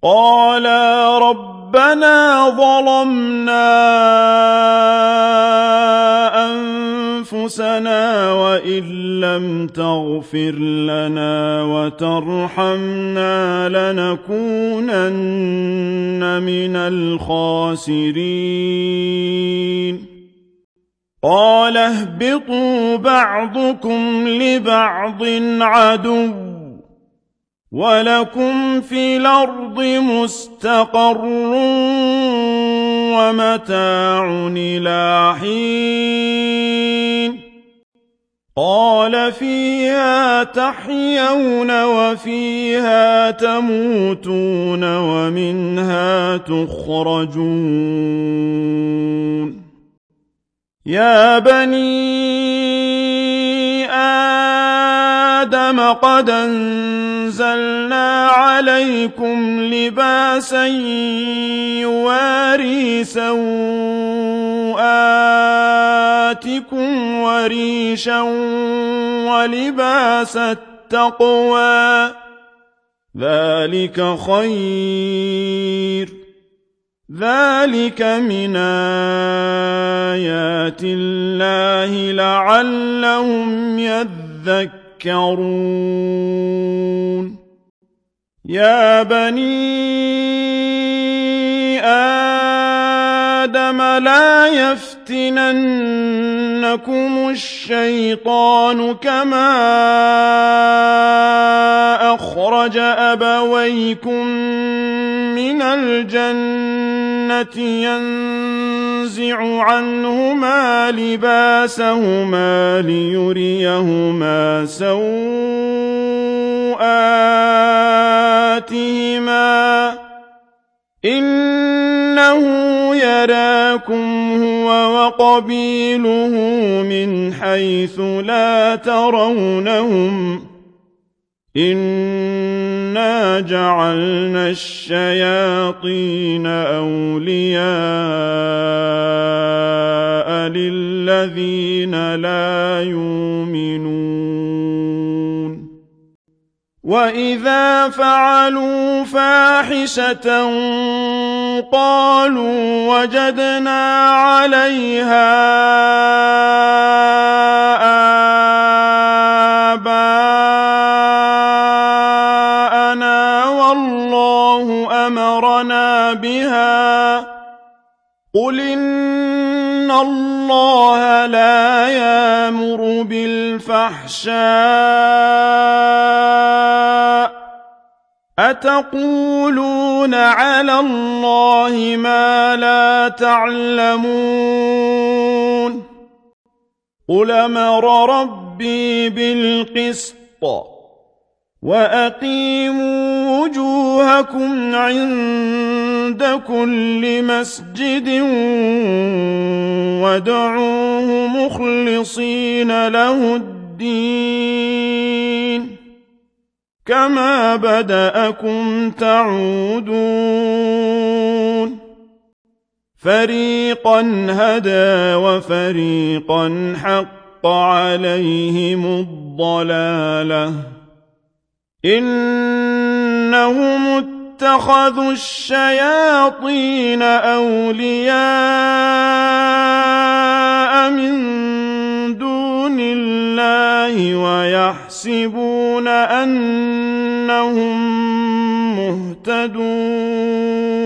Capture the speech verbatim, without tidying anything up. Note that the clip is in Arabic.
قالا ربنا ظلمنا أنفسنا وإن لم تغفر لنا وترحمنا لنكونن من الخاسرين قال اهبطوا بعضكم لبعض عدو ولكم في الأرض مستقر ومتاع إلى حين قال فيها تحيون وفيها تموتون ومنها تخرجون يا بني آدم قد أنزلنا عليكم لباسا يواري سوآتكم وريشا ولباس التقوى ذلك خير ذلك من آيات الله لعلهم يذكرون يا بني آدم لا يفتننكم الشيطان كما أخرج أبويكم من الجنة ينزع عنهما لباسهما ليريهما سوآتهما إنه يراكم هو وقبيله من حيث لا ترونهم إنا جعلنا الشياطين أولياء للذين لا يؤمنون وإذا فعلوا فاحشة قالوا وجدنا عليها آباءنا والله أمرنا بها قل إن الله لا يأمر بالفحشاء أتقولون على الله ما لا تعلمون قل أمر ربي بالقسط وأقيموا وجوهكم عند كل مسجد وادعوه مخلصين له الدين كما بدأكم تعودون فريقا هدى وفريقا حق عليهم الضلالة إنهم اتخذوا الشياطين أولياء من دون الله ويحسبون أنهم مهتدون